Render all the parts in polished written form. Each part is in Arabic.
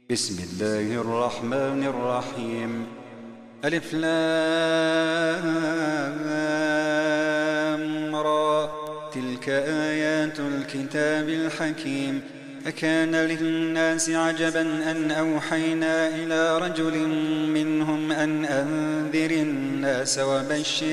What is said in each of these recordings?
بسم الله الرحمن الرحيم. ألف لام را، تلك آيات الكتاب الحكيم. أكان للناس عجبا أن أوحينا إلى رجل منهم أن أنذر الناس وبشر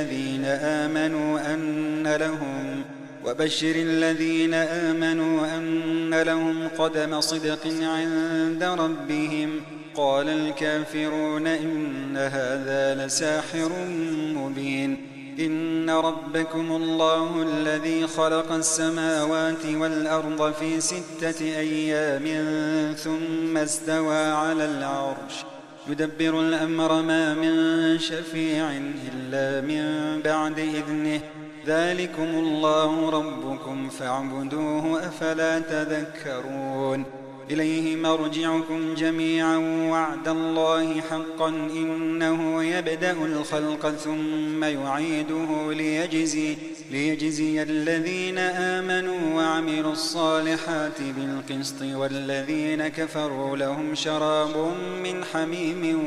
الذين آمنوا أن لهم قدم صدق عند ربهم. قال الكافرون إن هذا لساحر مبين. إن ربكم الله الذي خلق السماوات والأرض في 6 أيام ثم استوى على العرش يدبر الأمر ما من شفيع إلا من بعد إذنه. ذلكم الله ربكم فاعبدوه أفلا تذكرون. إليه مرجعكم جميعا وعد الله حقا إنه يبدأ الخلق ثم يعيده ليجزي الذين آمنوا وعملوا الصالحات بالقسط والذين كفروا لهم شراب من حميم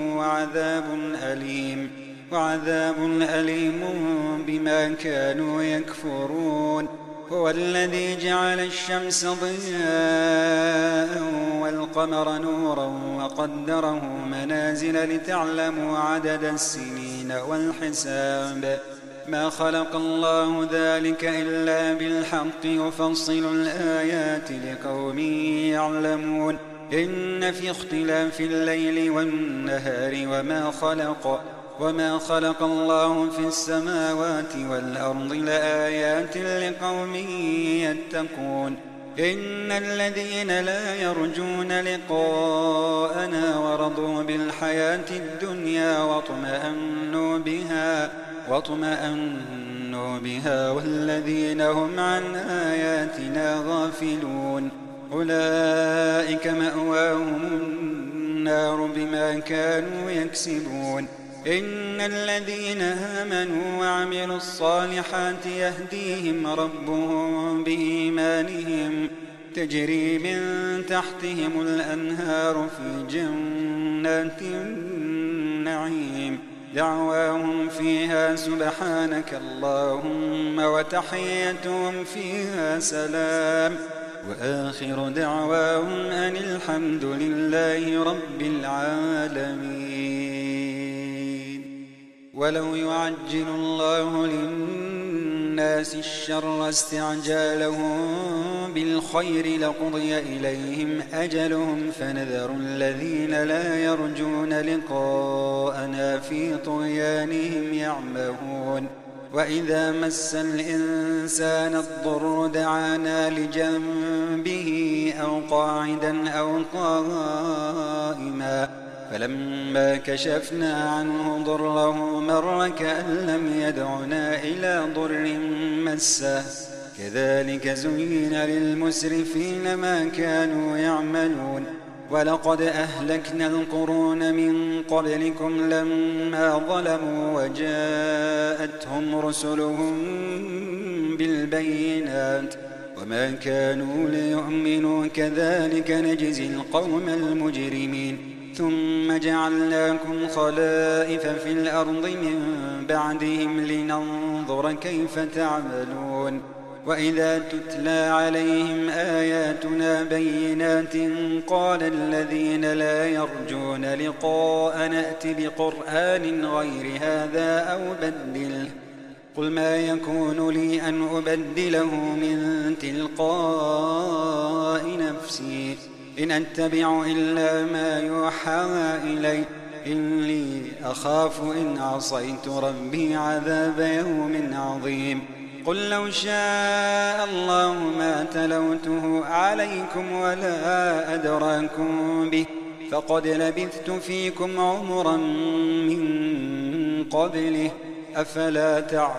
وعذاب أليم بما كانوا يكفرون. هو الذي جعل الشمس ضياء والقمر نورا وقدره منازل لتعلموا عدد السنين والحساب. ما خلق الله ذلك إلا بالحق يفصل الآيات لقوم يعلمون. إن في اختلاف الليل والنهار وما خلق الله في السماوات والأرض لآيات لقوم يتقون. إن الذين لا يرجون لقاءنا ورضوا بالحياة الدنيا واطمأنوا بها والذين هم عن آياتنا غافلون أولئك مأواهم النار بما كانوا يكسبون. إن الذين آمنوا وعملوا الصالحات يهديهم ربهم بإيمانهم تجري من تحتهم الأنهار في جنات النعيم. دعواهم فيها سبحانك اللهم وتحيتهم فيها سلام وآخر دعواهم أن الحمد لله رب العالمين. ولو يعجل الله للناس الشر استعجالهم بالخير لقضي إليهم أجلهم فنذر الذين لا يرجون لقاءنا في طغيانهم يعمهون. وإذا مس الإنسان الضر دعانا لجنبه أو قاعدا أو قائما فلما كشفنا عنه ضره مر كأن لم يدعنا إلى ضر مسه. كذلك زين للمسرفين ما كانوا يعملون. ولقد أهلكنا القرون من قبلكم لما ظلموا وجاءتهم رسلهم بالبينات وما كانوا ليؤمنوا كذلك نجزي القوم المجرمين. ثم جعلناكم خلائف في الأرض من بعدهم لننظر كيف تعملون. وإذا تتلى عليهم آياتنا بينات قال الذين لا يرجون لقاء نأت بقرآن غير هذا أو بدله. قل ما يكون لي أن أبدله من تلقاء نفسي إن أتبع إلا ما يوحى إلي إني أخاف إن عصيت ربي عذاب يوم عظيم. قل لو شاء الله ما تلوته عليكم ولا أدراكم به فقد لبثت فيكم عمرا من قبله أفلا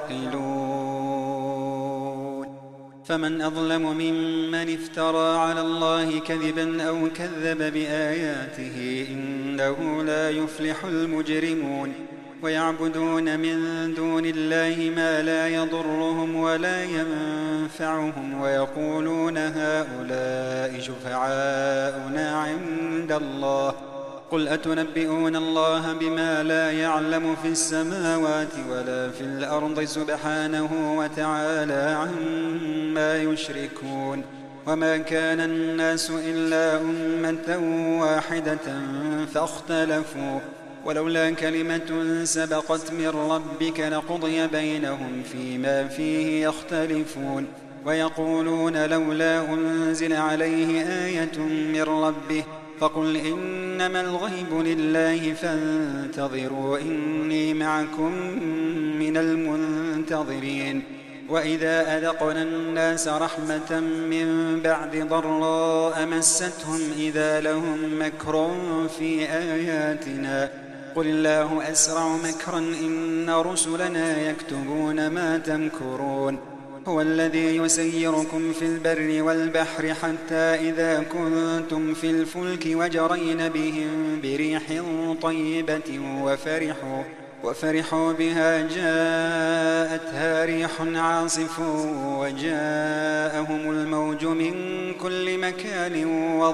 تعقلون. فمن أظلم ممن افترى على الله كذبا أو كذب بآياته إنه لا يفلح المجرمون. ويعبدون من دون الله ما لا يضرهم ولا ينفعهم ويقولون هؤلاء شفعاؤنا عند الله قل أتنبئون الله بما لا يعلم في السماوات ولا في الأرض سبحانه وتعالى عما يشركون وما كان الناس إلا أمة واحدة فاختلفوا ولولا كلمة سبقت من ربك لقضي بينهم فيما فيه يختلفون ويقولون لولا أنزل عليه آية من ربه فقل إنما الغيب لله فانتظروا إني معكم من المنتظرين وإذا أذقنا الناس رحمة من بعد ضراء مستهم إذا لهم مكر في آياتنا قل الله أسرع مكرا إن رسلنا يكتبون ما تمكرون هو الذي يسيركم في البر والبحر حتى إذا كنتم في الفلك وجرين بهم بريح طيبة وفرحوا بها جاءتها ريح عاصف وجاءهم الموج من كل مكان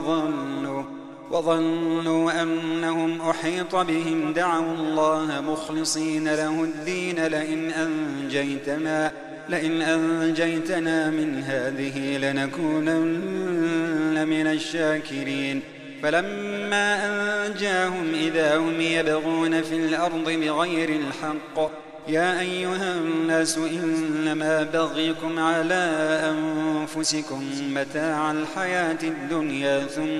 وظنوا أنهم أحيط بهم دعوا الله مخلصين له الدين لئن أنجيتنا من هذه لنكونن من الشاكرين فلما أنجاهم إذا هم يبغون في الأرض بغير الحق يا أيها الناس إنما بغيكم على أنفسكم متاع الحياة الدنيا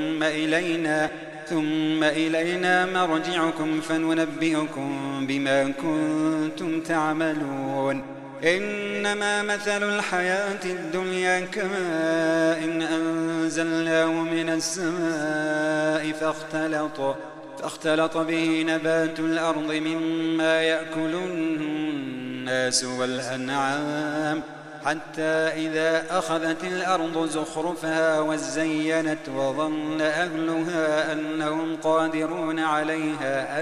ثم إلينا مرجعكم فننبئكم بما كنتم تعملون إنما مثل الحياة الدنيا كماء إن أنزلناه من السماء فاختلط به نبات الأرض مما يأكل الناس والأنعام حتى إذا أخذت الأرض زخرفها وزينت وظن أهلها أنهم قادرون عليها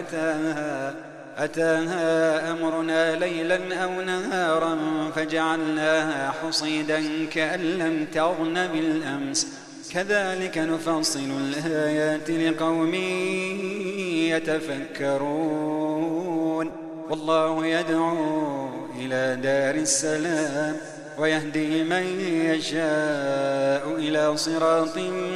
أتاها أمرنا ليلا أو نهارا فجعلناها حصيدا كأن لم تغن بالأمس كذلك نفصل الآيات لقوم يتفكرون والله يدعو إلى دار السلام ويهدي من يشاء إلى صراط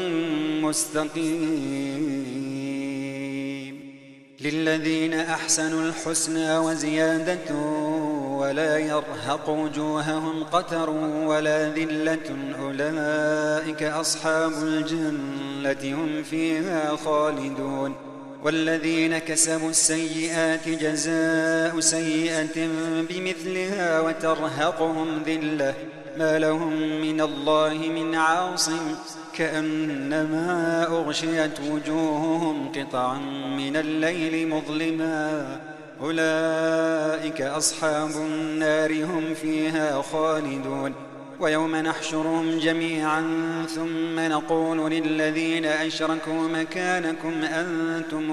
مستقيم للذين أحسنوا الحسنى وزيادة ولا يرهق وجوههم قتر ولا ذلة أولئك أصحاب الجنة هم فيها خالدون والذين كسبوا السيئات جزاء سيئة بمثلها وترهقهم ذلة ما لهم من الله من عاصم كأنما أغشيت وجوههم قطعا من الليل مظلما أولئك أصحاب النار هم فيها خالدون ويوم نحشرهم جميعا ثم نقول للذين أشركوا مكانكم أنتم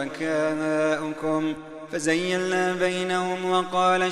وشركاؤكم فزيلنا بينهم وقال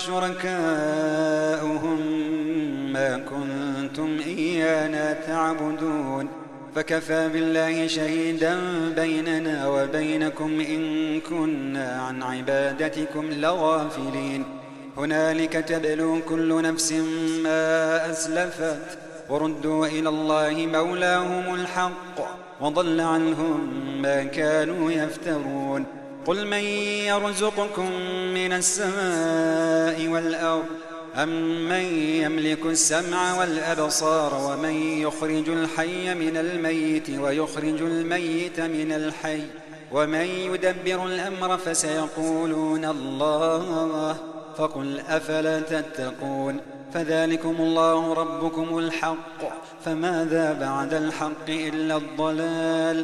شركاؤهم ما كنتم إيانا تعبدون فكفى بالله شهيدا بيننا وبينكم إن كنا عن عبادتكم لغافلين هنالك تبلو كل نفس ما أسلفت وردوا إلى الله مولاهم الحق وضل عنهم ما كانوا يفترون قل من يرزقكم من السماء والأرض أمن يملك السمع والأبصار ومن يخرج الحي من الميت ويخرج الميت من الحي ومن يدبر الأمر فسيقولون الله فقل أفلا تتقون فذلكم الله ربكم الحق فماذا بعد الحق إلا الضلال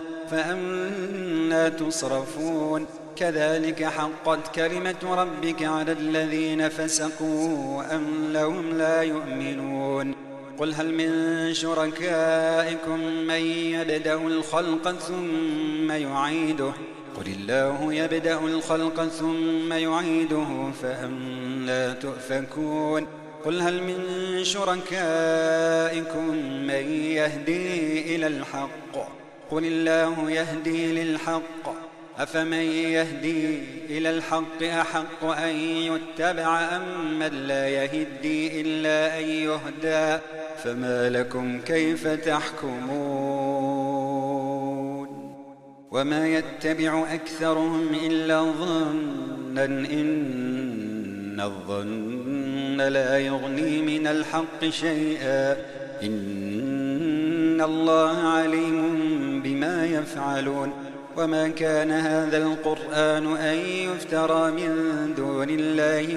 فأنى تصرفون كذلك حقت كلمة ربك على الذين فسقوا أم لهم لا يؤمنون قل هل من شركائكم من يبدأ الخلق ثم يعيده قل الله يبدأ الخلق ثم يعيده فأنى تؤفكون قل هل من شركائكم من يهدي إلى الحق قل الله يهدي للحق أفمن يهدي إلى الحق أحق أن يتبع أم من لا يهدي إلا أن يهدى فما لكم كيف تحكمون وما يتبع أكثرهم إلا ظنا إن الظن لا يغني من الحق شيئا إن الله عليم بما يفعلون وما كان هذا القرآن أن يفترى من دون الله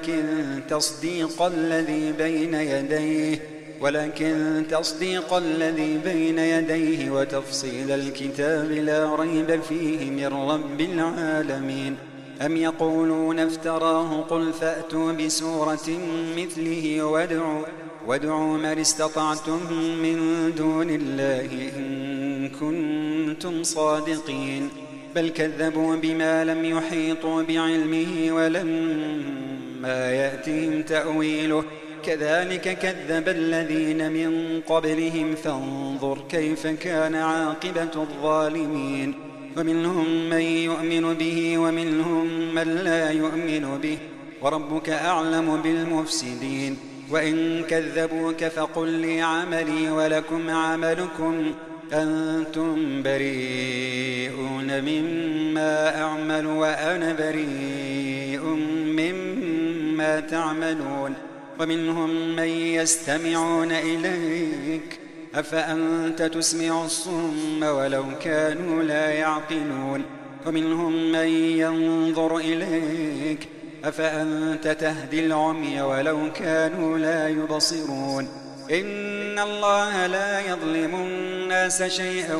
ولكن تصديق الذي بين يديه وتفصيل الكتاب لا ريب فيه من رب العالمين أم يقولون افتراه قل فأتوا بسورة مثله وادعوا من استطعتم من دون الله إن كنتم صادقين بل كذبوا بما لم يحيطوا بعلمه ولما يأتهم تأويله كذلك كذب الذين من قبلهم فانظر كيف كان عاقبة الظالمين ومنهم من يؤمن به ومنهم من لا يؤمن به وربك أعلم بالمفسدين وإن كذبوك فقل لي عملي ولكم عملكم أنتم بريئون مما أعمل وأنا بريء مما تعملون ومنهم من يستمعون إليك أفأنت تسمع الصم ولو كانوا لا يعقلون ومنهم من ينظر إليك أفأنت تهدي العمي ولو كانوا لا يبصرون إن الله لا يظلم الناس شيئا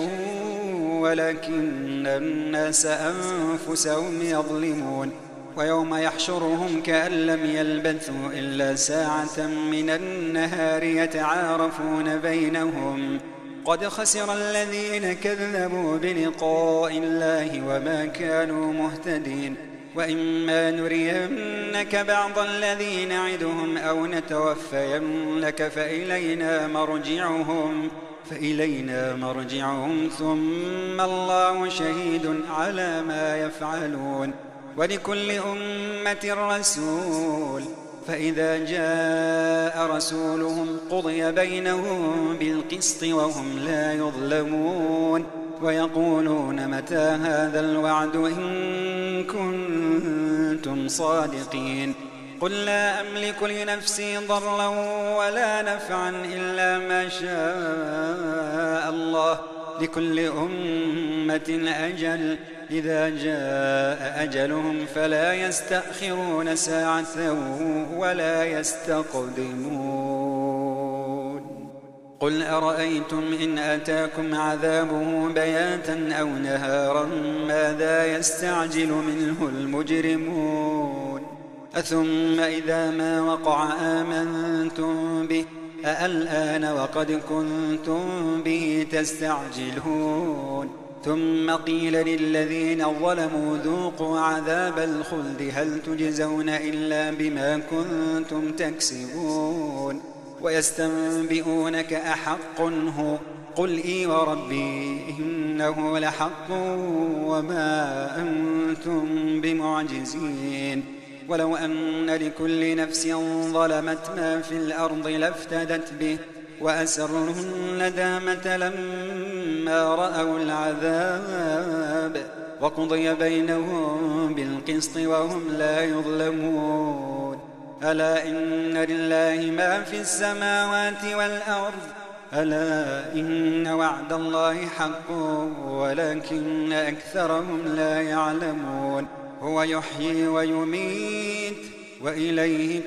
ولكن الناس أنفسهم يظلمون ويوم يحشرهم كأن لم يلبثوا إلا ساعة من النهار يتعارفون بينهم قد خسر الذين كذبوا بلقاء الله وما كانوا مهتدين وإما نرينك بعض الذي نعدهم أو نتوفينك فإلينا مرجعهم ثم الله شهيد على ما يفعلون ولكل أمة رسول فإذا جاء رسولهم قضي بينهم بالقسط وهم لا يظلمون ويقولون متى هذا الوعد إن كنتم صادقين قل لا أملك لنفسي ضرا ولا نفعا إلا ما شاء الله لكل أمة أجل إذا جاء أجلهم فلا يستأخرون ساعة ولا يستقدمون قل أرأيتم إن أتاكم عذابه بياتا أو نهارا ماذا يستعجل منه المجرمون أثم إذا ما وقع آمنتم به أالآن وقد كنتم به تستعجلون ثم قيل للذين ظلموا ذوقوا عذاب الخلد هل تجزون إلا بما كنتم تكسبون ويستنبئونك أحق هو قل إي وربي إنه لحق وما أنتم بمعجزين ولو أن لكل نفس ظلمت ما في الأرض لافتدت به وأسروا الندامة لما رأوا العذاب وقضي بينهم بالقسط وهم لا يظلمون ألا إن لله ما في السماوات والأرض ألا إن وعد الله حق ولكن أكثرهم لا يعلمون هو يحيي ويميت وإليه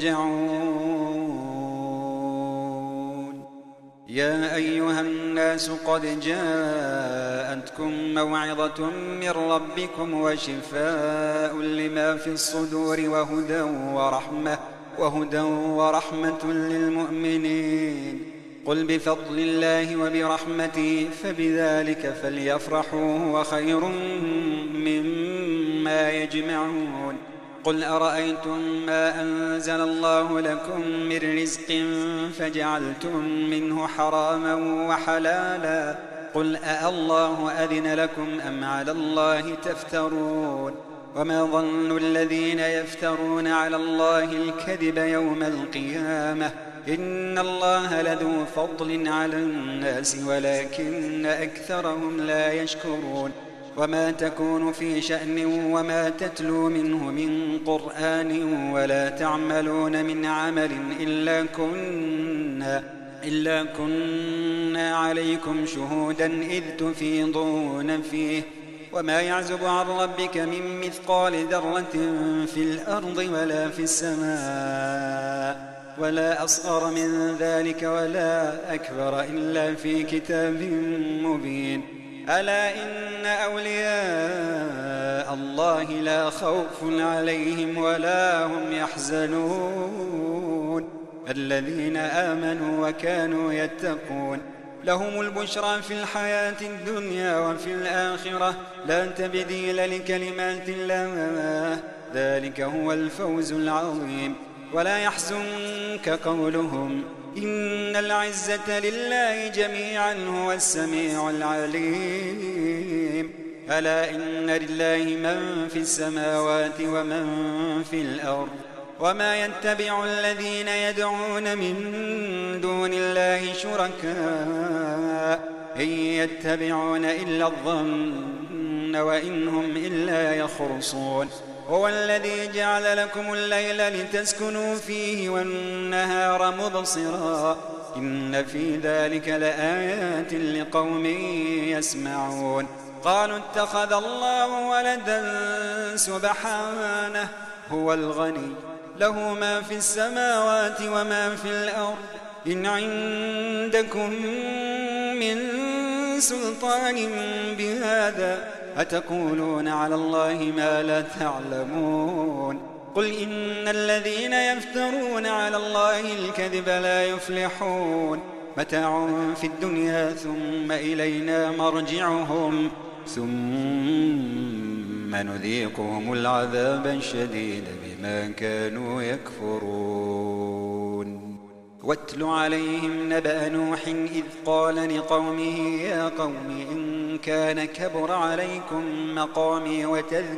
ترجعون يا أيها الناس قد جاءتكم موعظة من ربكم وشفاء لما في الصدور وهدى ورحمة للمؤمنين قل بفضل الله وبرحمته فبذلك فليفرحوا هو خير مما يجمعون قل أرأيتم ما أنزل الله لكم من رزق فجعلتم منه حراما وحلالا قل أالله أذن لكم أم على الله تفترون وما ظن الذين يفترون على الله الكذب يوم القيامة إن الله لذو فضل على الناس ولكن أكثرهم لا يشكرون وما تكون في شأن وما تتلو منه من قرآن ولا تعملون من عمل إلا كنا عليكم شهودا إذ تفيضون فيه وما يعزب عن ربك من مثقال ذرة في الأرض ولا في السماء ولا أصغر من ذلك ولا أكبر إلا في كتاب مبين ألا إن أولياء الله لا خوف عليهم ولا هم يحزنون الذين آمنوا وكانوا يتقون لهم البشرى في الحياة الدنيا وفي الآخرة لا تبديل لكلمات الله ذلك هو الفوز العظيم ولا يحزنك قولهم إن العزة لله جميعا هو السميع العليم ألا إن لله من في السماوات ومن في الأرض وما يتبع الذين يدعون من دون الله شركاء إن يتبعون إلا الظن وإن هم إلا يخرصون هو الذي جعل لكم الليل لتسكنوا فيه والنهار مبصرا إن في ذلك لآيات لقوم يسمعون قالوا اتخذ الله ولدا سبحانه هو الغني له ما في السماوات وما في الأرض إن عندكم من سلطان بهذا أتقولون على الله ما لا تعلمون قل إن الذين يفترون على الله الكذب لا يفلحون متاع في الدنيا ثم إلينا مرجعهم ثم نذيقهم العذاب الشديد بما كانوا يكفرون واتل عليهم نبأ نوح إذ قال لقومه يا قوم إن كان كبر عليكم مقامي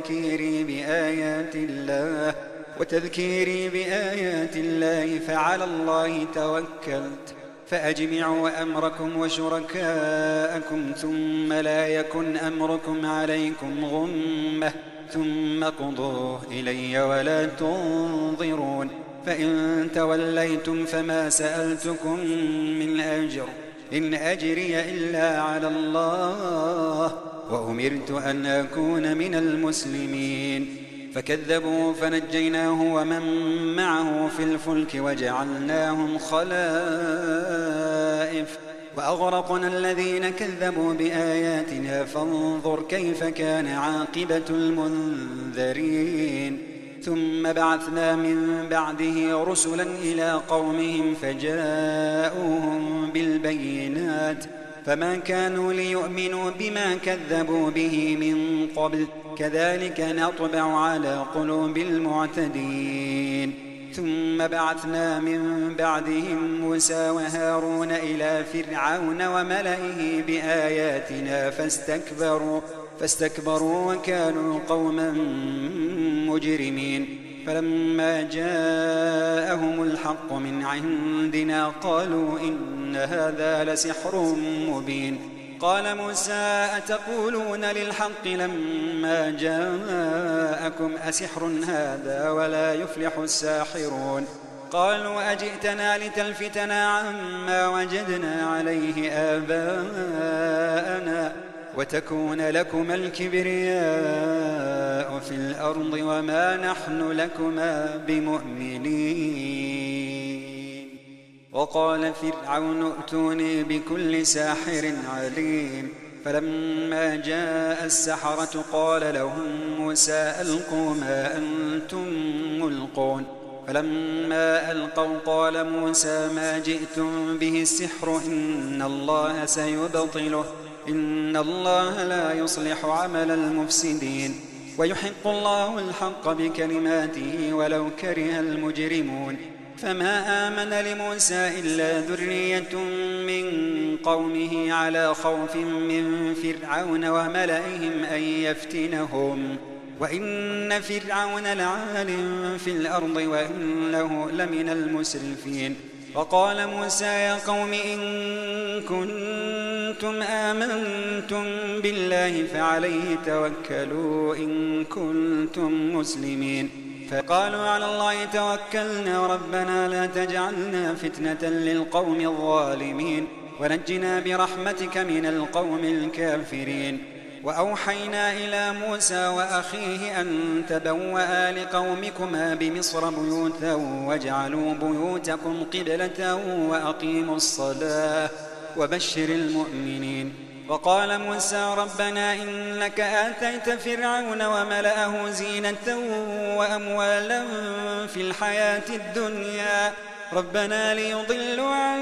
وتذكيري بآيات الله فعلى الله توكلت فأجمعوا أمركم وشركاءكم ثم لا يكن أمركم عليكم غمة ثم قضوا إلي ولا تنظرون فإن توليتم فما سألتكم من أجر إن أجري إلا على الله وأمرت أن أكون من المسلمين فكذبوا فنجيناه ومن معه في الفلك وجعلناهم خلائف وأغرقنا الذين كذبوا بآياتنا فانظر كيف كان عاقبة المنذرين ثم بعثنا من بعده رسلا إلى قومهم فجاءوهم بالبينات فما كانوا ليؤمنوا بما كذبوا به من قبل كذلك نطبع على قلوب المعتدين ثم بعثنا من بعدهم موسى وهارون إلى فرعون وملئه بآياتنا فاستكبروا وكانوا قوما مجرمين فلما جاءهم الحق من عندنا قالوا إن هذا لسحر مبين قال موسى أتقولون للحق لما جاءكم أسحر هذا ولا يفلح الساحرون قالوا أجئتنا لتلفتنا عما وجدنا عليه آباءنا وتكون لكما الكبرياء في الأرض وما نحن لكما بمؤمنين وقال فرعون ائتوني بكل ساحر عليم فلما جاء السحرة قال لهم موسى ألقوا ما أنتم ملقون فلما ألقوا قال موسى ما جئتم به السحر إن الله سيبطله إن الله لا يصلح عمل المفسدين ويحق الله الحق بكلماته ولو كره المجرمون فما آمن لموسى إلا ذرية من قومه على خوف من فرعون وملئهم أن يفتنهم وإن فرعون لعال في الأرض وإنه لمن المسرفين وقال موسى يا قوم إن كنتم آمنتم بالله فعليه توكلوا إن كنتم مسلمين فقالوا على الله توكلنا ربنا لا تجعلنا فتنة للقوم الظالمين ونجنا برحمتك من القوم الكافرين وأوحينا إلى موسى وأخيه أن تبوأ لقومكما بمصر بيوتا واجعلوا بيوتكم قبلة وأقيموا الصلاة وبشر المؤمنين وقال موسى ربنا إنك آتيت فرعون وملأه زينة وأموالا في الحياة الدنيا ربنا ليضلوا عن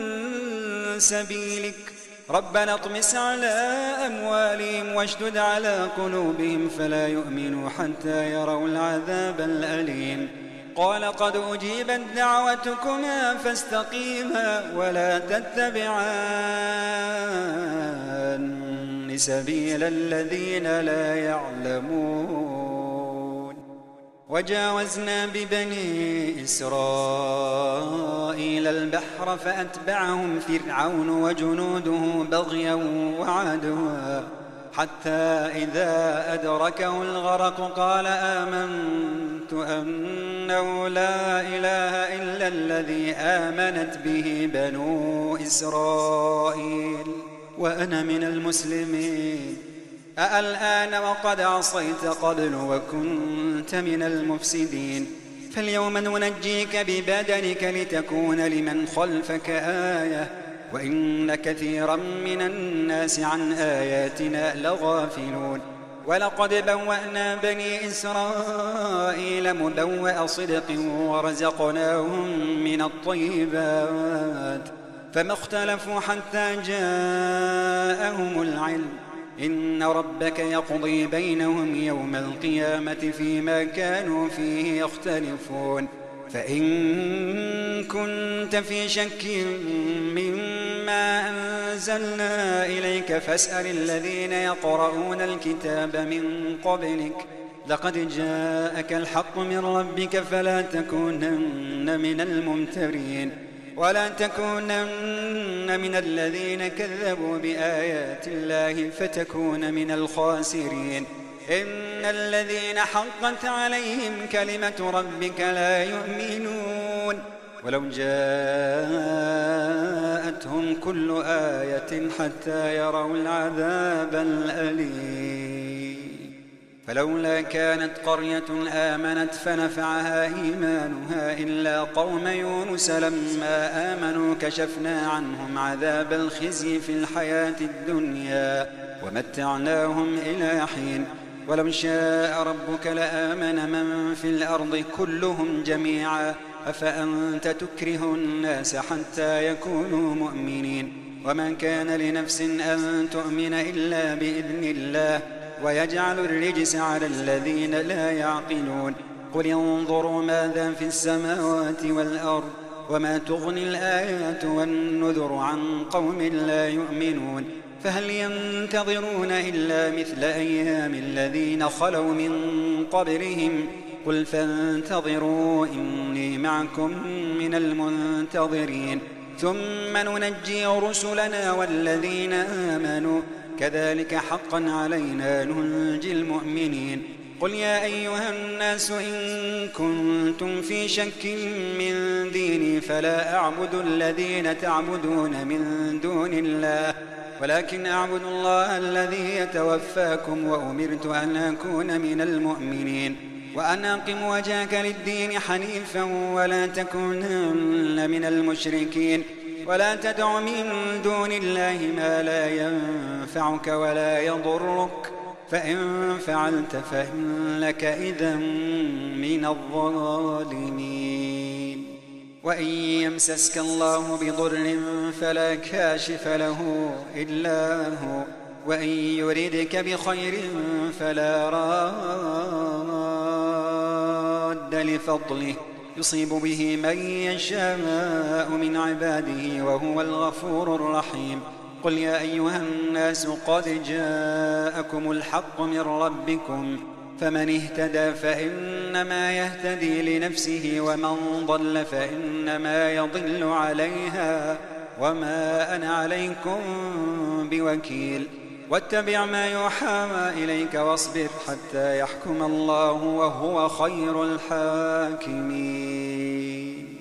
سبيلك ربنا اطمس على أموالهم واشدد على قلوبهم فلا يؤمنوا حتى يروا العذاب الأليم قال قد أجيبت دعوتكما فاستقيما ولا تتبعان سبيل الذين لا يعلمون وجاوزنا ببني إسرائيل البحر فأتبعهم فرعون وجنوده بغيا وعدوا حتى إذا أدركه الغرق قال آمنت أنه لا إله إلا الذي آمنت به بنو إسرائيل وأنا من المسلمين أالآن وقد عصيت قبل وكنت من المفسدين فاليوم ننجيك ببدنك لتكون لمن خلفك آية وإن كثيرا من الناس عن آياتنا لغافلون ولقد بوأنا بني إسرائيل مبوأ صدق ورزقناهم من الطيبات فما اختلفوا حتى جاءهم العلم إن ربك يقضي بينهم يوم القيامة فيما كانوا فيه يختلفون فإن كنت في شك مما أنزلنا إليك فاسأل الذين يقرؤون الكتاب من قبلك لقد جاءك الحق من ربك فلا تكونن من الممترين ولا تكونن من الذين كذبوا بآيات الله فتكون من الخاسرين إن الذين حقت عليهم كلمة ربك لا يؤمنون ولو جاءتهم كل آية حتى يروا العذاب الأليم فلولا كانت قرية آمنت فنفعها إيمانها إلا قوم يونس لما آمنوا كشفنا عنهم عذاب الخزي في الحياة الدنيا ومتعناهم إلى حين ولو شاء ربك لآمن من في الأرض كلهم جميعا أفأنت تكره الناس حتى يكونوا مؤمنين وما كان لنفس أن تؤمن إلا بإذن الله ويجعل الرجس على الذين لا يعقلون قل انظروا ماذا في السماوات والأرض وما تغني الآيات والنذر عن قوم لا يؤمنون فهل ينتظرون إلا مثل أيام الذين خلوا من قبلهم قل فانتظروا إني معكم من المنتظرين ثم ننجي رسلنا والذين آمنوا كذلك حقا علينا ننجي المؤمنين قل يا أيها الناس إن كنتم في شك من ديني فلا أعبد الذين تعبدون من دون الله ولكن أعبد الله الذي يتوفاكم وأمرت أن أكون من المؤمنين وأن أقم وجهك للدين حنيفا ولا تكونن من المشركين ولا تدع من دون الله ما لا ينفعك ولا يضرك فإن فعلت فإنك إذًا من الظالمين. وإن يمسسك الله بضر فلا كاشف له إلا هو، وإن يردك بخير فلا راد لفضله يصيب به من يشاء من عباده وهو الغفور الرحيم. قل يا أيها الناس قد جاءكم الحق من ربكم، فمن اهتدى فإنما يهتدي لنفسه، ومن ضل فإنما يضل عليها، وما أنا عليكم بوكيل. واتبع ما يوحى إليك واصبر حتى يحكم الله وهو خير الحاكمين.